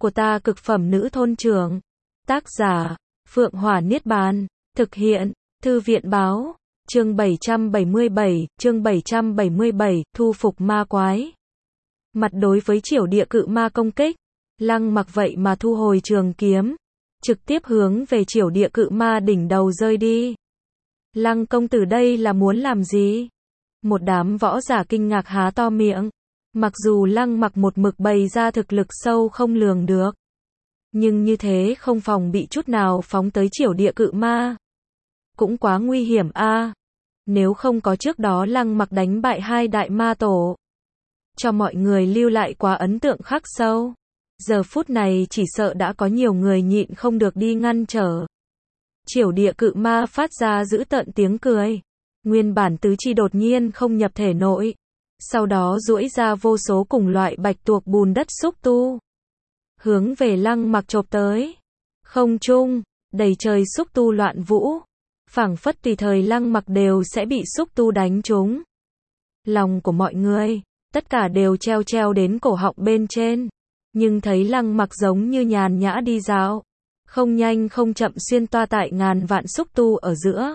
của ta cực phẩm nữ thôn trưởng. Tác giả, Phượng Hỏa Niết Bàn. Thực hiện, Thư viện báo. Chương 777, thu phục ma quái. Mặt đối với Triểu Địa Cự Ma công kích, Lăng Mặc vậy mà thu hồi trường kiếm, trực tiếp hướng về Triểu Địa Cự Ma đỉnh đầu rơi đi. Lăng công tử đây là muốn làm gì? Một đám võ giả kinh ngạc há to miệng. Mặc dù Lăng Mặc một mực bày ra thực lực sâu không lường được, nhưng như thế không phòng bị chút nào phóng tới Triểu Địa Cự Ma, cũng quá nguy hiểm a. Nếu không có trước đó Lăng Mặc đánh bại hai đại ma tổ, cho mọi người lưu lại quá ấn tượng khắc sâu, giờ phút này chỉ sợ đã có nhiều người nhịn không được đi ngăn trở. Triểu Địa Cự Ma phát ra dữ tợn tiếng cười, nguyên bản tứ chi đột nhiên không nhập thể nội, sau đó duỗi ra vô số cùng loại bạch tuộc bùn đất xúc tu, hướng về Lăng Mặc chộp tới. Không trung, đầy trời xúc tu loạn vũ, phảng phất tùy thời Lăng Mặc đều sẽ bị xúc tu đánh trúng. Lòng của mọi người, tất cả đều treo treo đến cổ họng bên trên, nhưng thấy Lăng Mặc giống như nhàn nhã đi dạo, không nhanh không chậm xuyên toa tại ngàn vạn xúc tu ở giữa.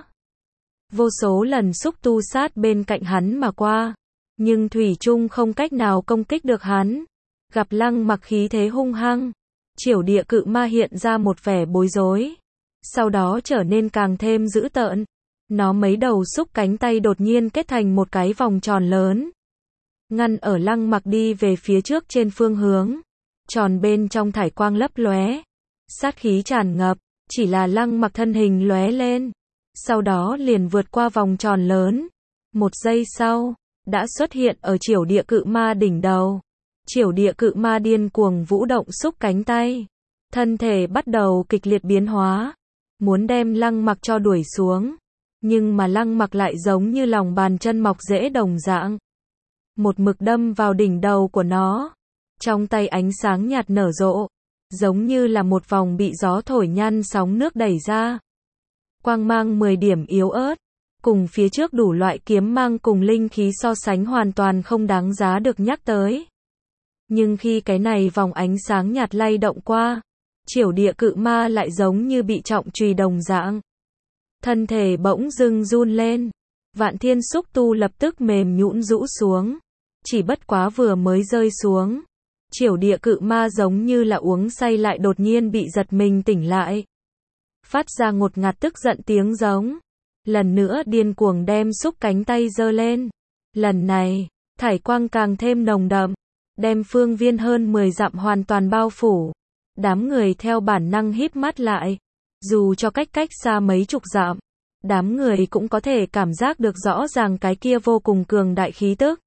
Vô số lần xúc tu sát bên cạnh hắn mà qua, nhưng thủy chung không cách nào công kích được hắn. Gặp Lăng Mặc khí thế hung hăng, Triểu Địa Cự Ma hiện ra một vẻ bối rối, sau đó trở nên càng thêm dữ tợn. Nó mấy đầu xúc cánh tay đột nhiên kết thành một cái vòng tròn lớn, ngăn ở Lăng Mặc đi về phía trước trên phương hướng. Tròn bên trong thải quang lấp lóe, sát khí tràn ngập, chỉ là Lăng Mặc thân hình lóe lên, sau đó liền vượt qua vòng tròn lớn. Một giây sau, đã xuất hiện ở Triểu Địa Cự Ma đỉnh đầu. Triểu Địa Cự Ma điên cuồng vũ động xúc cánh tay, thân thể bắt đầu kịch liệt biến hóa, muốn đem Lăng Mặc cho đuổi xuống, nhưng mà Lăng Mặc lại giống như lòng bàn chân mọc rễ đồng dạng, một mực đâm vào đỉnh đầu của nó. Trong tay ánh sáng nhạt nở rộ, giống như là một vòng bị gió thổi nhăn sóng nước đẩy ra. Quang mang 10 điểm yếu ớt, cùng phía trước đủ loại kiếm mang cùng linh khí so sánh hoàn toàn không đáng giá được nhắc tới. Nhưng khi cái này vòng ánh sáng nhạt lay động qua, Triểu Địa Cự Ma lại giống như bị trọng chùy đồng dạng. Thân thể bỗng dưng run lên, vạn thiên xúc tu lập tức mềm nhũn rũ xuống. Chỉ bất quá vừa mới rơi xuống, Triểu Địa Cự Ma giống như là uống say lại đột nhiên bị giật mình tỉnh lại, phát ra ngột ngạt tức giận tiếng giống, lần nữa điên cuồng đem xúc cánh tay giơ lên. Lần này, thải quang càng thêm nồng đậm, đem phương viên hơn 10 dặm hoàn toàn bao phủ. Đám người theo bản năng híp mắt lại, dù cho cách xa mấy chục dặm, đám người cũng có thể cảm giác được rõ ràng cái kia vô cùng cường đại khí tức.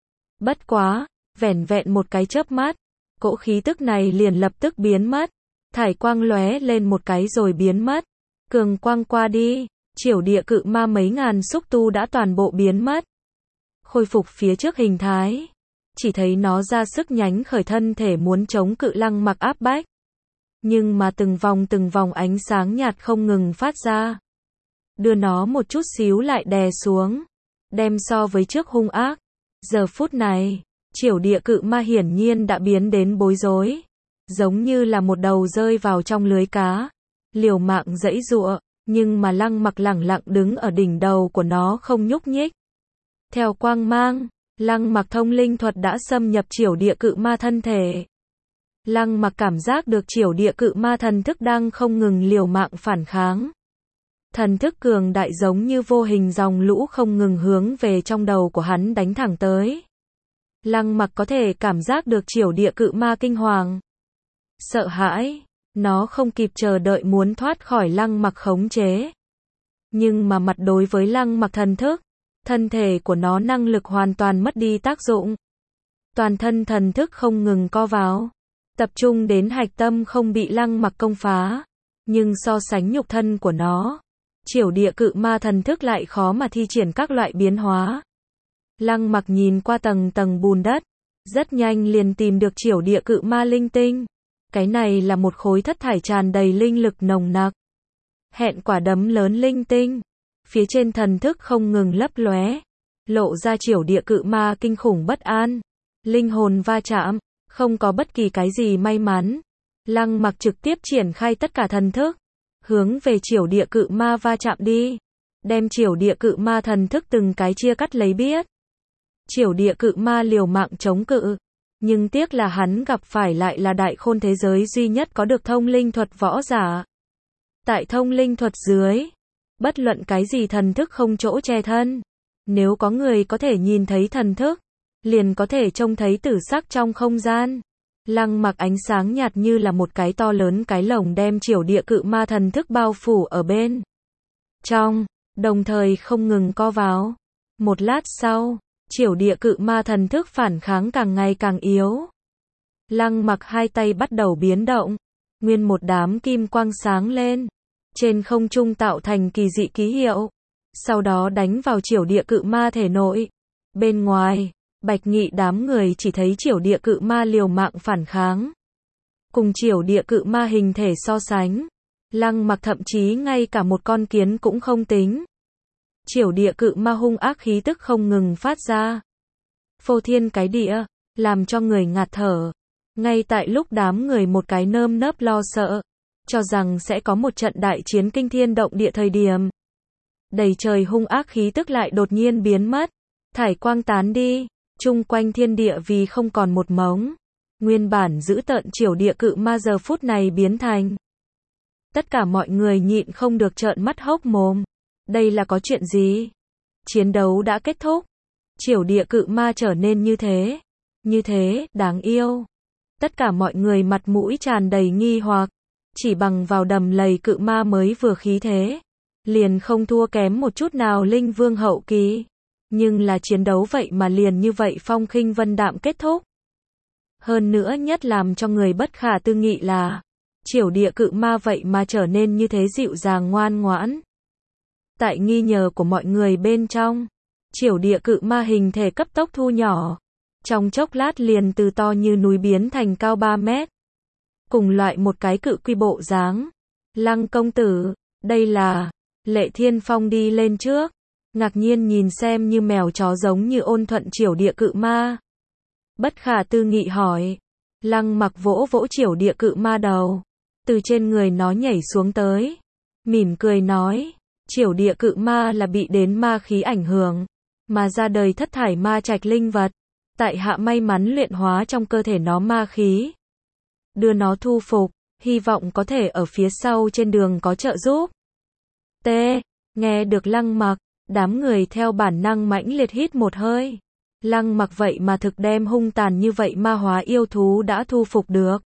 Bất quá, vẻn vẹn một cái chớp mắt, cỗ khí tức này liền lập tức biến mất. Thải quang lóe lên một cái rồi biến mất. Cường quang qua đi, Triểu Địa Cự Ma mấy ngàn xúc tu đã toàn bộ biến mất, khôi phục phía trước hình thái. Chỉ thấy nó ra sức nhánh khởi thân thể muốn chống cự Lăng Mặc áp bách, nhưng mà từng vòng ánh sáng nhạt không ngừng phát ra, đưa nó một chút xíu lại đè xuống, đem so với trước hung ác. Giờ phút này, Triểu Địa Cự Ma hiển nhiên đã biến đến bối rối, giống như là một đầu rơi vào trong lưới cá, liều mạng giãy giụa, nhưng mà Lăng Mặc lẳng lặng đứng ở đỉnh đầu của nó không nhúc nhích. Theo quang mang, Lăng Mặc thông linh thuật đã xâm nhập Triểu Địa Cự Ma thân thể. Lăng Mặc cảm giác được Triểu Địa Cự Ma thần thức đang không ngừng liều mạng phản kháng. Thần thức cường đại giống như vô hình dòng lũ không ngừng hướng về trong đầu của hắn đánh thẳng tới. Lăng Mặc có thể cảm giác được Triểu Địa Cự Ma kinh hoàng, sợ hãi, nó không kịp chờ đợi muốn thoát khỏi Lăng Mặc khống chế. Nhưng mà mặt đối với Lăng Mặc thần thức, thân thể của nó năng lực hoàn toàn mất đi tác dụng. Toàn thân thần thức không ngừng co vào, tập trung đến hạch tâm không bị Lăng Mặc công phá. Nhưng so sánh nhục thân của nó, Triểu Địa Cự Ma thần thức lại khó mà thi triển các loại biến hóa. Lăng Mặc nhìn qua tầng tầng bùn đất, rất nhanh liền tìm được Triểu Địa Cự Ma linh tinh. Cái này là một khối thất thải tràn đầy linh lực nồng nặc, hẹn quả đấm lớn linh tinh. Phía trên thần thức không ngừng lấp lóe, lộ ra Triểu Địa Cự Ma kinh khủng bất an, linh hồn va chạm, không có bất kỳ cái gì may mắn. Lăng Mặc trực tiếp triển khai tất cả thần thức, hướng về Triểu Địa Cự Ma va chạm đi, đem Triểu Địa Cự Ma thần thức từng cái chia cắt lấy biết. Triểu Địa Cự Ma liều mạng chống cự, nhưng tiếc là hắn gặp phải lại là đại khôn thế giới duy nhất có được thông linh thuật võ giả. Tại thông linh thuật dưới, bất luận cái gì thần thức không chỗ che thân. Nếu có người có thể nhìn thấy thần thức, liền có thể trông thấy tử sắc trong không gian. Lăng Mặc ánh sáng nhạt như là một cái to lớn cái lồng đem Triểu Địa Cự Ma thần thức bao phủ ở bên trong, đồng thời không ngừng co vào. Một lát sau, Triểu Địa Cự Ma thần thức phản kháng càng ngày càng yếu. Lăng Mặc hai tay bắt đầu biến động, nguyên một đám kim quang sáng lên, trên không trung tạo thành kỳ dị ký hiệu, sau đó đánh vào Triểu Địa Cự Ma thể nội. Bên ngoài, Bạch Nghị đám người chỉ thấy Triểu Địa Cự Ma liều mạng phản kháng. Cùng Triểu Địa Cự Ma hình thể so sánh, Lăng Mặc thậm chí ngay cả một con kiến cũng không tính. Triểu Địa Cự Ma hung ác khí tức không ngừng phát ra, phô thiên cái địa, làm cho người ngạt thở. Ngay tại lúc đám người một cái nơm nớp lo sợ, cho rằng sẽ có một trận đại chiến kinh thiên động địa thời điểm, đầy trời hung ác khí tức lại đột nhiên biến mất, thải quang tán đi, chung quanh thiên địa vì không còn một mống. Nguyên bản dữ tợn Triểu Địa Cự Ma giờ phút này biến thành. Tất cả mọi người nhịn không được trợn mắt hốc mồm. Đây là có chuyện gì? Chiến đấu đã kết thúc. Triểu Địa Cự Ma trở nên như thế, đáng yêu. Tất cả mọi người mặt mũi tràn đầy nghi hoặc, chỉ bằng vào đầm lầy cự ma mới vừa khí thế, liền không thua kém một chút nào linh vương hậu kỳ. Nhưng là chiến đấu vậy mà liền như vậy phong khinh vân đạm kết thúc. Hơn nữa nhất làm cho người bất khả tư nghị là, Triểu Địa Cự Ma vậy mà trở nên như thế dịu dàng ngoan ngoãn. Tại nghi ngờ của mọi người bên trong, Triểu Địa Cự Ma hình thể cấp tốc thu nhỏ, trong chốc lát liền từ to như núi biến thành cao 3 mét. Cùng loại một cái cự quy bộ dáng. Lăng công tử, đây là... Lệ Thiên Phong đi lên trước, ngạc nhiên nhìn xem như mèo chó giống như ôn thuận Triểu Địa Cự Ma. Bất khả tư nghị hỏi. Lăng Mặc vỗ vỗ Triểu Địa Cự Ma đầu, từ trên người nó nhảy xuống tới, mỉm cười nói, Triểu Địa Cự Ma là bị đến ma khí ảnh hưởng, mà ra đời thất thải ma trạch linh vật. Tại hạ may mắn luyện hóa trong cơ thể nó ma khí, đưa nó thu phục, hy vọng có thể ở phía sau trên đường có trợ giúp. T. Nghe được Lăng Mặc, đám người theo bản năng mãnh liệt hít một hơi. Lăng Mặc vậy mà thực đem hung tàn như vậy ma hóa yêu thú đã thu phục được.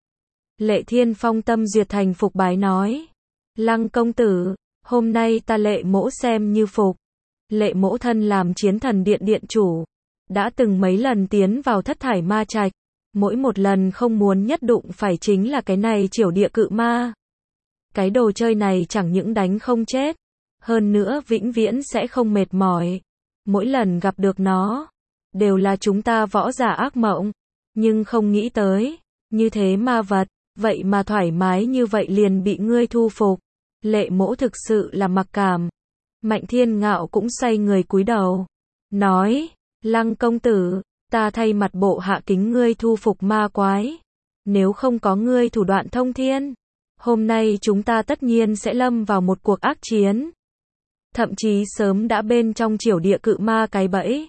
Lệ Thiên Phong tâm duyệt thành phục bái nói. Lăng công tử, hôm nay ta Lệ mỗ xem như phục. Lệ mỗ thân làm chiến thần điện điện chủ, đã từng mấy lần tiến vào thất thải ma trạch, mỗi một lần không muốn nhất đụng phải chính là cái này Triểu Địa Cự Ma. Cái đồ chơi này chẳng những đánh không chết, hơn nữa vĩnh viễn sẽ không mệt mỏi. Mỗi lần gặp được nó, đều là chúng ta võ giả ác mộng, nhưng không nghĩ tới, như thế ma vật, vậy mà thoải mái như vậy liền bị ngươi thu phục. Lệ mỗ thực sự là mặc cảm. Mạnh Thiên Ngạo cũng xoay người cúi đầu, nói, Lăng công tử, ta thay mặt bộ hạ kính ngươi thu phục ma quái. Nếu không có ngươi thủ đoạn thông thiên, hôm nay chúng ta tất nhiên sẽ lâm vào một cuộc ác chiến. Thậm chí sớm đã bên trong Triểu Địa Cự Ma cái bẫy.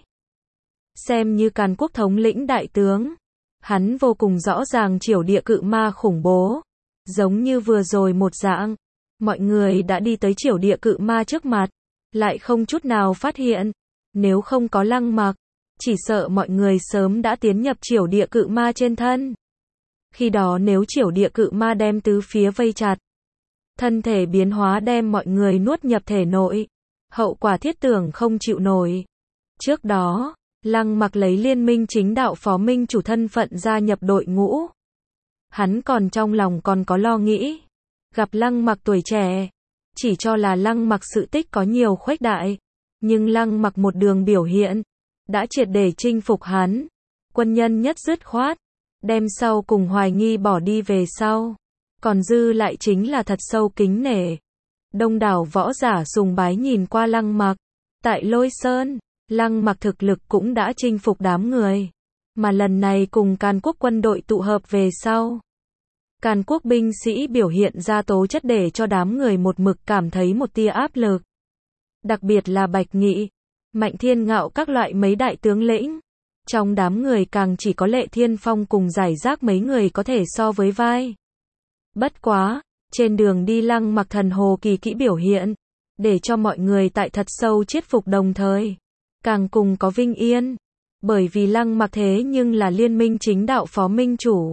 Xem như Càn Quốc thống lĩnh đại tướng, hắn vô cùng rõ ràng Triểu Địa Cự Ma khủng bố. Giống như vừa rồi một dạng, mọi người đã đi tới Triểu Địa Cự Ma trước mặt, lại không chút nào phát hiện. Nếu không có Lăng Mặc, chỉ sợ mọi người sớm đã tiến nhập Triểu Địa Cự Ma trên thân. Khi đó nếu Triểu Địa Cự Ma đem tứ phía vây chặt, thân thể biến hóa đem mọi người nuốt nhập thể nội, hậu quả thiết tưởng không chịu nổi. Trước đó, Lăng Mặc lấy Liên Minh Chính Đạo phó minh chủ thân phận gia nhập đội ngũ. Hắn còn trong lòng còn có lo nghĩ, gặp Lăng Mặc tuổi trẻ, chỉ cho là Lăng Mặc sự tích có nhiều khuếch đại, nhưng Lăng Mặc một đường biểu hiện, đã triệt để chinh phục hắn. Quân nhân nhất dứt khoát, đem sau cùng hoài nghi bỏ đi về sau, còn dư lại chính là thật sâu kính nể. Đông đảo võ giả sùng bái nhìn qua Lăng Mặc. Tại Lôi Sơn, Lăng Mặc thực lực cũng đã chinh phục đám người, mà lần này cùng Càn Quốc quân đội tụ hợp về sau, Càn Quốc binh sĩ biểu hiện ra tố chất để cho đám người một mực cảm thấy một tia áp lực. Đặc biệt là Bạch Nghị, Mạnh Thiên Ngạo các loại mấy đại tướng lĩnh. Trong đám người càng chỉ có Lệ Thiên Phong cùng giải rác mấy người có thể so với vai. Bất quá, trên đường đi Lăng Mặc thần hồ kỳ kỹ biểu hiện, để cho mọi người tại thật sâu chiết phục đồng thời. Càng cùng có vinh yên. Bởi vì Lăng Mặc thế nhưng là liên minh chính đạo phó minh chủ.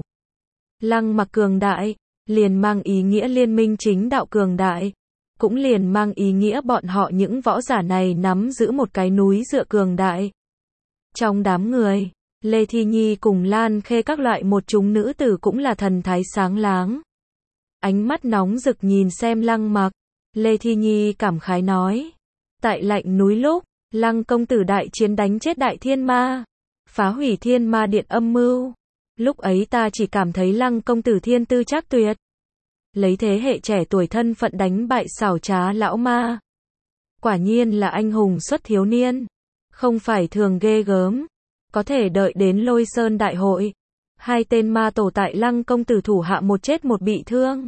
Lăng Mặc cường đại, liền mang ý nghĩa liên minh chính đạo cường đại. Cũng liền mang ý nghĩa bọn họ những võ giả này nắm giữ một cái núi dựa cường đại. Trong đám người, Lê Thi Nhi cùng Lan Khê các loại một chúng nữ tử cũng là thần thái sáng láng. Ánh mắt nóng rực nhìn xem Lăng Mặc, Lê Thi Nhi cảm khái nói. Tại lạnh núi lúc, Lăng công tử đại chiến đánh chết đại thiên ma, phá hủy thiên ma điện âm mưu. Lúc ấy ta chỉ cảm thấy Lăng công tử thiên tư trác tuyệt. Lấy thế hệ trẻ tuổi thân phận đánh bại xảo trá lão ma. Quả nhiên là anh hùng xuất thiếu niên. Không phải thường ghê gớm. Có thể đợi đến Lôi Sơn đại hội. Hai tên ma tổ tại Lăng công tử thủ hạ một chết một bị thương.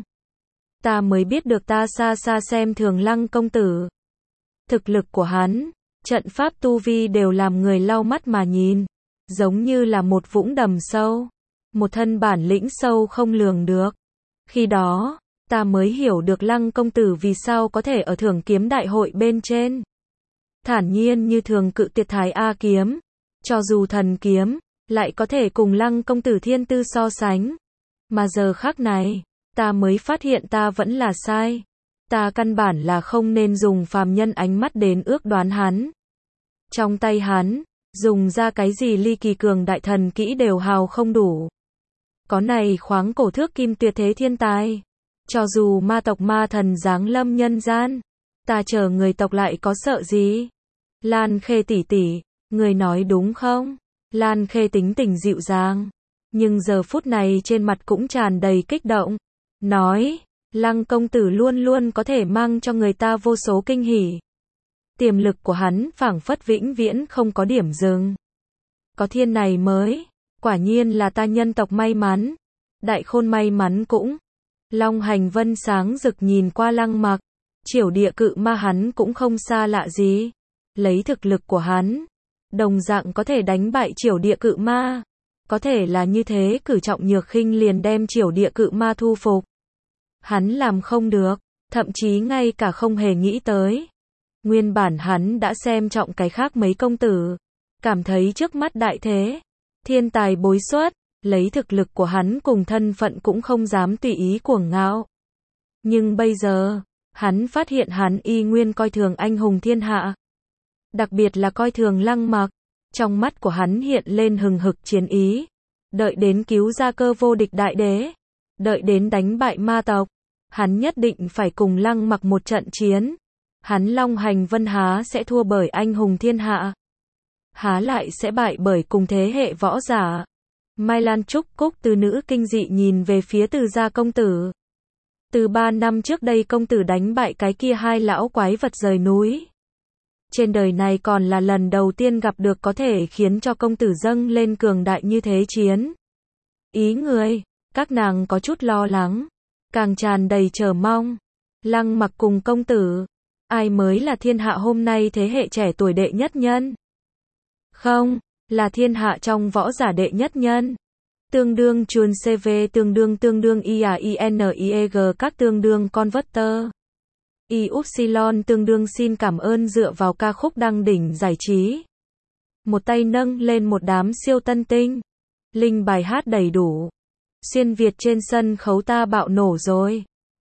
Ta mới biết được ta xa xa xem thường Lăng công tử. Thực lực của hắn, trận pháp tu vi đều làm người lau mắt mà nhìn. Giống như là một vũng đầm sâu. Một thân bản lĩnh sâu không lường được. Khi đó, ta mới hiểu được Lăng công tử vì sao có thể ở Thưởng Kiếm đại hội bên trên. Thản nhiên như thường cự tuyệt Thái A kiếm. Cho dù thần kiếm, lại có thể cùng Lăng công tử thiên tư so sánh. Mà giờ khắc này, ta mới phát hiện ta vẫn là sai. Ta căn bản là không nên dùng phàm nhân ánh mắt đến ước đoán hắn. Trong tay hắn, dùng ra cái gì ly kỳ cường đại thần kỹ đều hào không đủ. Có này khoáng cổ thước kim tuyệt thế thiên tài. Cho dù ma tộc ma thần giáng lâm nhân gian, ta chờ người tộc lại có sợ gì? Lan Khê tỷ tỷ, người nói đúng không? Lan Khê tính tình dịu dàng, nhưng giờ phút này trên mặt cũng tràn đầy kích động. Nói, Lăng công tử luôn luôn có thể mang cho người ta vô số kinh hỉ. Tiềm lực của hắn phảng phất vĩnh viễn không có điểm dừng. Có thiên này mới, quả nhiên là ta nhân tộc may mắn. Đại khôn may mắn cũng. Long Hành Vân sáng rực nhìn qua Lăng Mặc. Triểu địa cự ma hắn cũng không xa lạ gì. Lấy thực lực của hắn, đồng dạng có thể đánh bại triểu địa cự ma. Có thể là như thế cử trọng nhược khinh liền đem triểu địa cự ma thu phục. Hắn làm không được, thậm chí ngay cả không hề nghĩ tới. Nguyên bản hắn đã xem trọng cái khác mấy công tử. Cảm thấy trước mắt đại thế, thiên tài bối xuất, lấy thực lực của hắn cùng thân phận cũng không dám tùy ý cuồng ngạo. Nhưng bây giờ, hắn phát hiện hắn y nguyên coi thường anh hùng thiên hạ. Đặc biệt là coi thường Lăng Mặc. Trong mắt của hắn hiện lên hừng hực chiến ý. Đợi đến cứu ra cơ vô địch đại đế. Đợi đến đánh bại ma tộc. Hắn nhất định phải cùng Lăng Mặc một trận chiến. Hắn Long Hành Vân há sẽ thua bởi anh hùng thiên hạ. Há lại sẽ bại bởi cùng thế hệ võ giả. Mai Lan Trúc Cúc từ nữ kinh dị nhìn về phía Từ gia công tử. Từ 3 năm trước đây công tử đánh bại cái kia hai lão quái vật rời núi. Trên đời này còn là lần đầu tiên gặp được có thể khiến cho công tử dâng lên cường đại như thế chiến. Ý người, các nàng có chút lo lắng, càng tràn đầy chờ mong. Lăng Mặc cùng công tử, ai mới là thiên hạ hôm nay thế hệ trẻ tuổi đệ nhất nhân? Không, là thiên hạ trong võ giả đệ nhất nhân. Tương đương chuồn CV tương đương IAINIEG các tương đương converter. Y-Upsilon tương đương xin cảm ơn dựa vào ca khúc đăng đỉnh giải trí. Một tay nâng lên một đám siêu tân tinh. Linh bài hát đầy đủ. Xuyên Việt trên sân khấu ta bạo nổ rồi.